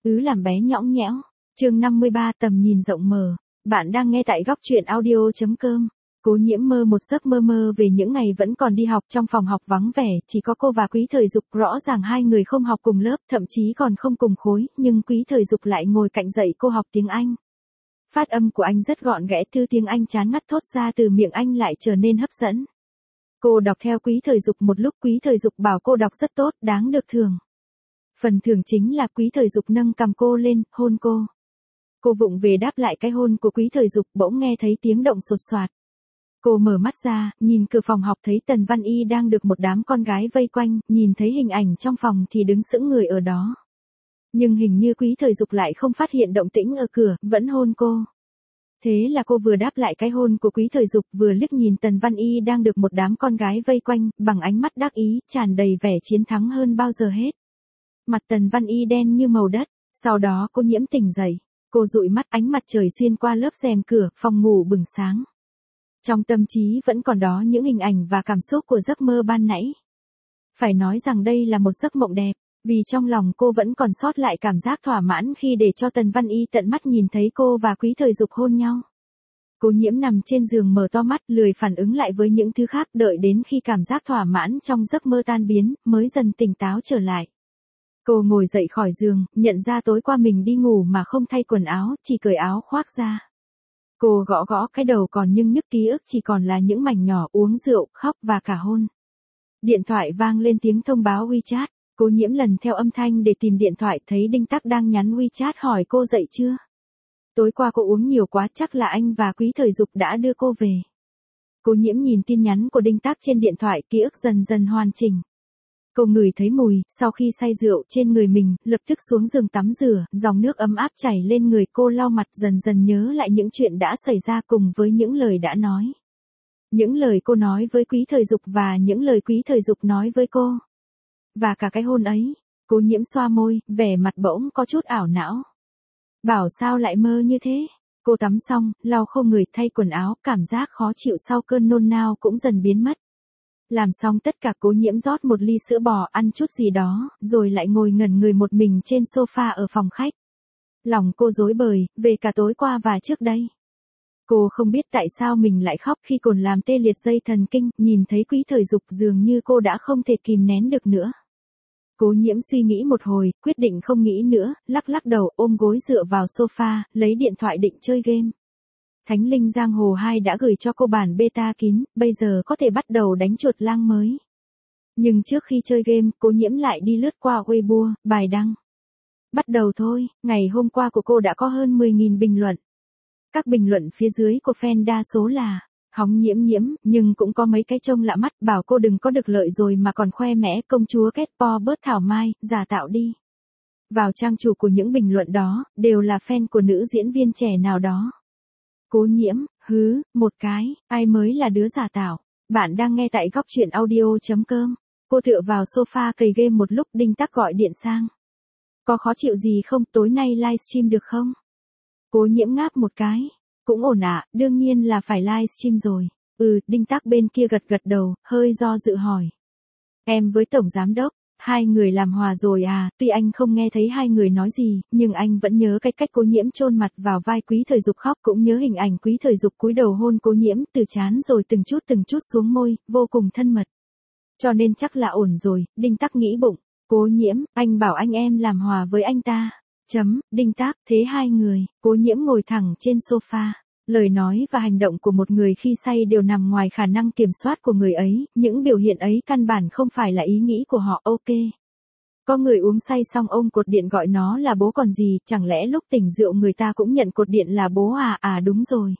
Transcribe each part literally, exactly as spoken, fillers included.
ứ làm bé nhõng nhẽo. Chương năm mươi ba tầm nhìn rộng mở. Bạn đang nghe tại góc truyện audio chấm com. Cố Nhiễm mơ một giấc mơ mơ về những ngày vẫn còn đi học trong phòng học vắng vẻ, chỉ có cô và Quý Thời Dục, rõ ràng hai người không học cùng lớp, thậm chí còn không cùng khối, nhưng Quý Thời Dục lại ngồi cạnh dạy cô học tiếng Anh. Phát âm của anh rất gọn ghẽ, thư tiếng Anh chán ngắt thốt ra từ miệng anh lại trở nên hấp dẫn. Cô đọc theo Quý Thời Dục một lúc, Quý Thời Dục bảo cô đọc rất tốt, đáng được thưởng. Phần thưởng chính là Quý Thời Dục nâng cằm cô lên, hôn cô. Cô vụng về đáp lại cái hôn của Quý Thời Dục, bỗng nghe thấy tiếng động sột soạt. Cô mở mắt ra, nhìn cửa phòng học thấy Tần Văn Y đang được một đám con gái vây quanh, nhìn thấy hình ảnh trong phòng thì đứng sững người ở đó. Nhưng hình như Quý Thời Dục lại không phát hiện động tĩnh ở cửa, vẫn hôn cô. Thế là cô vừa đáp lại cái hôn của Quý Thời Dục, vừa liếc nhìn Tần Văn Y đang được một đám con gái vây quanh, bằng ánh mắt đắc ý, tràn đầy vẻ chiến thắng hơn bao giờ hết. Mặt Tần Văn Y đen như màu đất, sau đó cô Nhiễm tỉnh dậy. Cô dụi mắt, ánh mặt trời xuyên qua lớp rèm cửa, phòng ngủ bừng sáng. Trong tâm trí vẫn còn đó những hình ảnh và cảm xúc của giấc mơ ban nãy. Phải nói rằng đây là một giấc mộng đẹp, vì trong lòng cô vẫn còn sót lại cảm giác thỏa mãn khi để cho Tần Văn Y tận mắt nhìn thấy cô và Quý Thời Dục hôn nhau. Cố Nhiễm nằm trên giường mở to mắt, lười phản ứng lại với những thứ khác, đợi đến khi cảm giác thỏa mãn trong giấc mơ tan biến, mới dần tỉnh táo trở lại. Cô ngồi dậy khỏi giường, nhận ra tối qua mình đi ngủ mà không thay quần áo, chỉ cởi áo khoác ra. Cô gõ gõ cái đầu còn nhưng nhức ký ức chỉ còn là những mảnh nhỏ, uống rượu, khóc và cả hôn. Điện thoại vang lên tiếng thông báo WeChat. Cố Nhiễm lần theo âm thanh để tìm điện thoại, thấy Đinh Tắc đang nhắn WeChat hỏi cô dậy chưa. Tối qua cô uống nhiều quá, chắc là anh và Quý Thời Dục đã đưa cô về. Cố Nhiễm nhìn tin nhắn của Đinh Tắc trên điện thoại, ký ức dần dần hoàn chỉnh. Cô ngửi thấy mùi, sau khi say rượu trên người mình, lập tức xuống giường tắm rửa, dòng nước ấm áp chảy lên người cô, lau mặt, dần dần nhớ lại những chuyện đã xảy ra cùng với những lời đã nói. Những lời cô nói với Quý Thời Dục và những lời Quý Thời Dục nói với cô. Và cả cái hôn ấy. Cố Nhiễm xoa môi, vẻ mặt bỗng có chút ảo não. Bảo sao lại mơ như thế? Cô tắm xong, lau khô người, thay quần áo, cảm giác khó chịu sau cơn nôn nao cũng dần biến mất. Làm xong tất cả, Cố Nhiễm rót một ly sữa bò, ăn chút gì đó, rồi lại ngồi ngẩn người một mình trên sofa ở phòng khách. Lòng cô rối bời, về cả tối qua và trước đây. Cô không biết tại sao mình lại khóc khi cồn làm tê liệt dây thần kinh, nhìn thấy Quý Thời Dục dường như cô đã không thể kìm nén được nữa. Cố Nhiễm suy nghĩ một hồi, quyết định không nghĩ nữa, lắc lắc đầu, ôm gối dựa vào sofa, lấy điện thoại định chơi game. Thánh Linh Giang Hồ hai đã gửi cho cô bản beta kín, bây giờ có thể bắt đầu đánh chuột lang mới. Nhưng trước khi chơi game, Cố Nhiễm lại đi lướt qua Weibo, bài đăng. Bắt đầu thôi, ngày hôm qua của cô đã có hơn mười nghìn bình luận. Các bình luận phía dưới của fan đa số là hóng Nhiễm Nhiễm, nhưng cũng có mấy cái trông lạ mắt, bảo cô đừng có được lợi rồi mà còn khoe mẽ, công chúa kết po bớt thảo mai, giả tạo đi. Vào trang chủ của những bình luận đó, đều là fan của nữ diễn viên trẻ nào đó. Cố Nhiễm, hứ, một cái, ai mới là đứa giả tạo. Bạn đang nghe tại góc truyện audio chấm com. Cô tựa vào sofa cày game một lúc, Đinh Tắc gọi điện sang. Có khó chịu gì không, tối nay livestream được không? Cố Nhiễm ngáp một cái. Cũng ổn ạ, à, đương nhiên là phải livestream rồi. Ừ, Đinh Tắc bên kia gật gật đầu, hơi do dự hỏi. Em với Tổng Giám Đốc, hai người làm hòa rồi à, tuy anh không nghe thấy hai người nói gì, nhưng anh vẫn nhớ cái cách Cố Nhiễm chôn mặt vào vai Quý Thời Dục khóc, cũng nhớ hình ảnh Quý Thời Dục cúi đầu hôn Cố Nhiễm từ trán rồi từng chút từng chút xuống môi, vô cùng thân mật. Cho nên chắc là ổn rồi, Đinh Tắc nghĩ bụng. Cố Nhiễm, anh bảo anh em làm hòa với anh ta. Chấm, Đinh Tắc, thế hai người. Cố Nhiễm ngồi thẳng trên sofa. Lời nói và hành động của một người khi say đều nằm ngoài khả năng kiểm soát của người ấy, những biểu hiện ấy căn bản không phải là ý nghĩ của họ, ok. Có người uống say xong ôm cột điện gọi nó là bố còn gì, chẳng lẽ lúc tỉnh rượu người ta cũng nhận cột điện là bố à, à đúng rồi.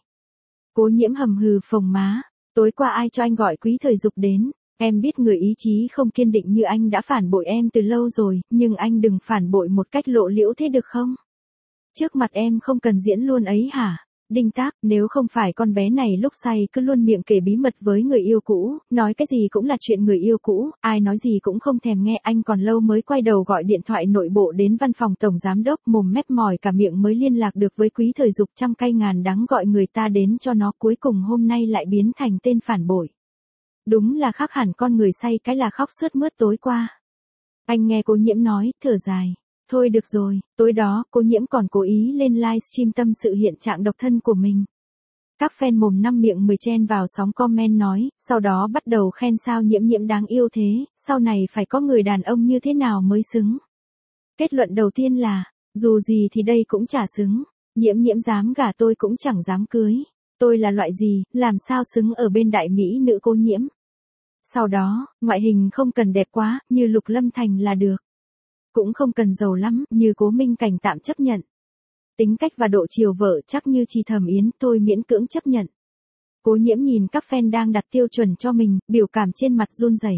Cố Nhiễm hầm hừ phồng má, tối qua ai cho anh gọi Quý Thời Dục đến, em biết người ý chí không kiên định như anh đã phản bội em từ lâu rồi, nhưng anh đừng phản bội một cách lộ liễu thế được không? Trước mặt em không cần diễn luôn ấy hả? Đinh Tắc, nếu không phải con bé này lúc say cứ luôn miệng kể bí mật với người yêu cũ, nói cái gì cũng là chuyện người yêu cũ, ai nói gì cũng không thèm nghe, anh còn lâu mới quay đầu gọi điện thoại nội bộ đến văn phòng Tổng Giám Đốc, mồm mép mỏi cả miệng mới liên lạc được với Quý Thời Dục, trăm cay ngàn đắng gọi người ta đến cho nó, cuối cùng hôm nay lại biến thành tên phản bội. Đúng là khác hẳn con người say cái là khóc sướt mướt tối qua. Anh nghe Cố Nhiễm nói, thở dài. Thôi được rồi, tối đó, Cố Nhiễm còn cố ý lên livestream tâm sự hiện trạng độc thân của mình. Các fan mồm năm miệng mười chen vào sóng comment nói, sau đó bắt đầu khen sao Nhiễm Nhiễm đáng yêu thế, sau này phải có người đàn ông như thế nào mới xứng. Kết luận đầu tiên là, dù gì thì đây cũng chả xứng, Nhiễm Nhiễm dám gả tôi cũng chẳng dám cưới. Tôi là loại gì, làm sao xứng ở bên đại mỹ nữ Cố Nhiễm. Sau đó, ngoại hình không cần đẹp quá, như Lục Lâm Thành là được. Cũng không cần giàu lắm, như Cố Minh Cảnh tạm chấp nhận. Tính cách và độ chiều vợ chắc như Trì Thẩm Yến, tôi miễn cưỡng chấp nhận. Cố Nhiễm nhìn các fan đang đặt tiêu chuẩn cho mình, biểu cảm trên mặt run rẩy.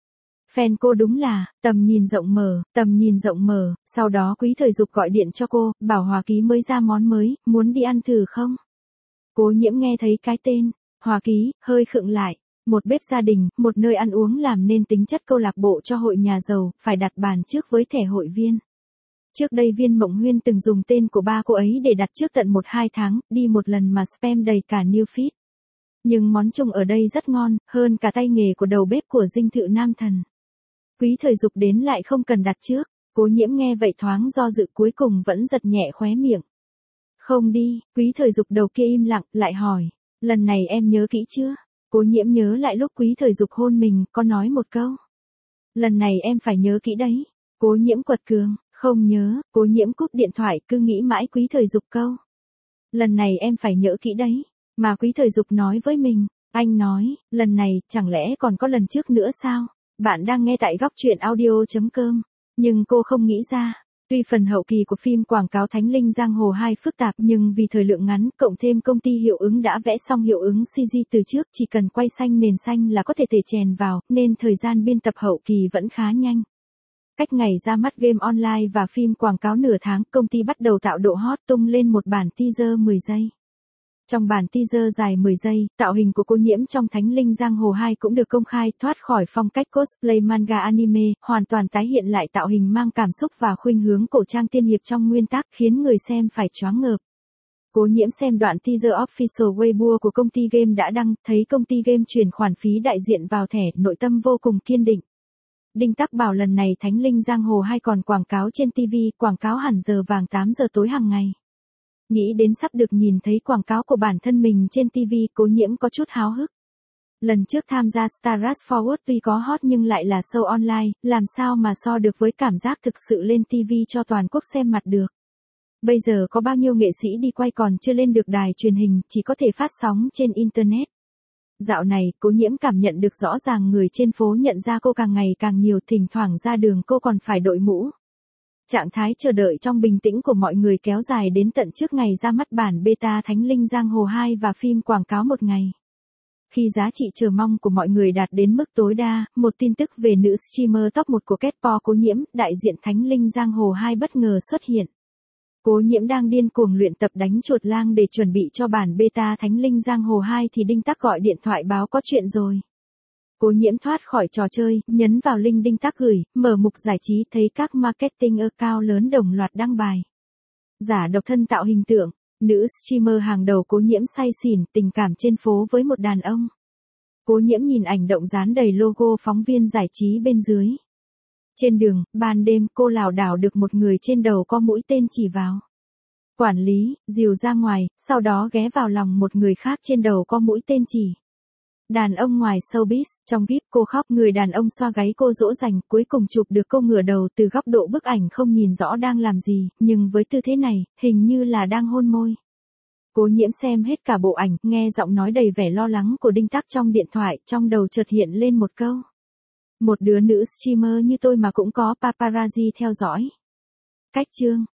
Fan cô đúng là, tầm nhìn rộng mở, tầm nhìn rộng mở, sau đó Quý Thời Dục gọi điện cho cô, bảo Hòa Ký mới ra món mới, muốn đi ăn thử không? Cố Nhiễm nghe thấy cái tên, Hòa Ký, hơi khựng lại. Một bếp gia đình, một nơi ăn uống làm nên tính chất câu lạc bộ cho hội nhà giàu, phải đặt bàn trước với thẻ hội viên. Trước đây Viên Mộng Huyên từng dùng tên của ba cô ấy để đặt trước tận một hai tháng, đi một lần mà spam đầy cả new feed. Nhưng món chung ở đây rất ngon, hơn cả tay nghề của đầu bếp của dinh thự Nam Thần. Quý Thời Dục đến lại không cần đặt trước, Cố Nhiễm nghe vậy thoáng do dự cuối cùng vẫn giật nhẹ khóe miệng. Không đi, Quý Thời Dục đầu kia im lặng, lại hỏi, lần này em nhớ kỹ chưa? Cố Nhiễm nhớ lại lúc Quý Thời Dục hôn mình, có nói một câu. Lần này em phải nhớ kỹ đấy. Cố Nhiễm quật cường, không nhớ, Cố Nhiễm cúp điện thoại cứ nghĩ mãi Quý Thời Dục câu. Lần này em phải nhớ kỹ đấy. Mà Quý Thời Dục nói với mình, anh nói, lần này, chẳng lẽ còn có lần trước nữa sao? Bạn đang nghe tại góc truyện audio chấm com. Nhưng cô không nghĩ ra. Tuy phần hậu kỳ của phim quảng cáo Thánh Linh Giang Hồ hai phức tạp nhưng vì thời lượng ngắn cộng thêm công ty hiệu ứng đã vẽ xong hiệu ứng xê giê từ trước chỉ cần quay xanh nền xanh là có thể thể chèn vào nên thời gian biên tập hậu kỳ vẫn khá nhanh. Cách ngày ra mắt game online và phim quảng cáo nửa tháng công ty bắt đầu tạo độ hot tung lên một bản teaser mười giây. Trong bản teaser dài mười giây, tạo hình của Cố Nhiễm trong Thánh Linh Giang Hồ hai cũng được công khai thoát khỏi phong cách cosplay manga anime, hoàn toàn tái hiện lại tạo hình mang cảm xúc và khuynh hướng cổ trang tiên hiệp trong nguyên tác khiến người xem phải choáng ngợp. Cố Nhiễm xem đoạn teaser official Weibo của công ty game đã đăng, thấy công ty game chuyển khoản phí đại diện vào thẻ, nội tâm vô cùng kiên định. Đinh Tắc bảo lần này Thánh Linh Giang Hồ hai còn quảng cáo trên ti vi, quảng cáo hẳn giờ vàng tám giờ tối hàng ngày. Nghĩ đến sắp được nhìn thấy quảng cáo của bản thân mình trên ti vi, Cố Nhiễm có chút háo hức. Lần trước tham gia Star Rush Forward tuy có hot nhưng lại là show online, làm sao mà so được với cảm giác thực sự lên ti vi cho toàn quốc xem mặt được. Bây giờ có bao nhiêu nghệ sĩ đi quay còn chưa lên được đài truyền hình, chỉ có thể phát sóng trên Internet. Dạo này, Cố Nhiễm cảm nhận được rõ ràng người trên phố nhận ra cô càng ngày càng nhiều, thỉnh thoảng ra đường cô còn phải đội mũ. Trạng thái chờ đợi trong bình tĩnh của mọi người kéo dài đến tận trước ngày ra mắt bản beta Thánh Linh Giang Hồ hai và phim quảng cáo một ngày. Khi giá trị chờ mong của mọi người đạt đến mức tối đa, một tin tức về nữ streamer top một của Ketpo Cố Nhiễm, đại diện Thánh Linh Giang Hồ hai bất ngờ xuất hiện. Cố Nhiễm đang điên cuồng luyện tập đánh chuột lang để chuẩn bị cho bản beta Thánh Linh Giang Hồ hai thì Đinh Tắc gọi điện thoại báo có chuyện rồi. Cố Nhiễm thoát khỏi trò chơi, nhấn vào link Đinh Tắc gửi, mở mục giải trí thấy các marketing account lớn đồng loạt đăng bài. Giả độc thân tạo hình tượng, nữ streamer hàng đầu Cố Nhiễm say xỉn tình cảm trên phố với một đàn ông. Cố Nhiễm nhìn ảnh động dán đầy logo phóng viên giải trí bên dưới. Trên đường, ban đêm cô lảo đảo được một người trên đầu có mũi tên chỉ vào. Quản lý, dìu ra ngoài, sau đó ghé vào lòng một người khác trên đầu có mũi tên chỉ. Đàn ông ngoài showbiz, trong kíp cô khóc, người đàn ông xoa gáy cô dỗ dành, cuối cùng chụp được cô ngửa đầu từ góc độ bức ảnh không nhìn rõ đang làm gì, nhưng với tư thế này, hình như là đang hôn môi. Cố Nhiễm xem hết cả bộ ảnh, nghe giọng nói đầy vẻ lo lắng của Đinh Tắc trong điện thoại, trong đầu chợt hiện lên một câu. Một đứa nữ streamer như tôi mà cũng có paparazzi theo dõi. Cách chương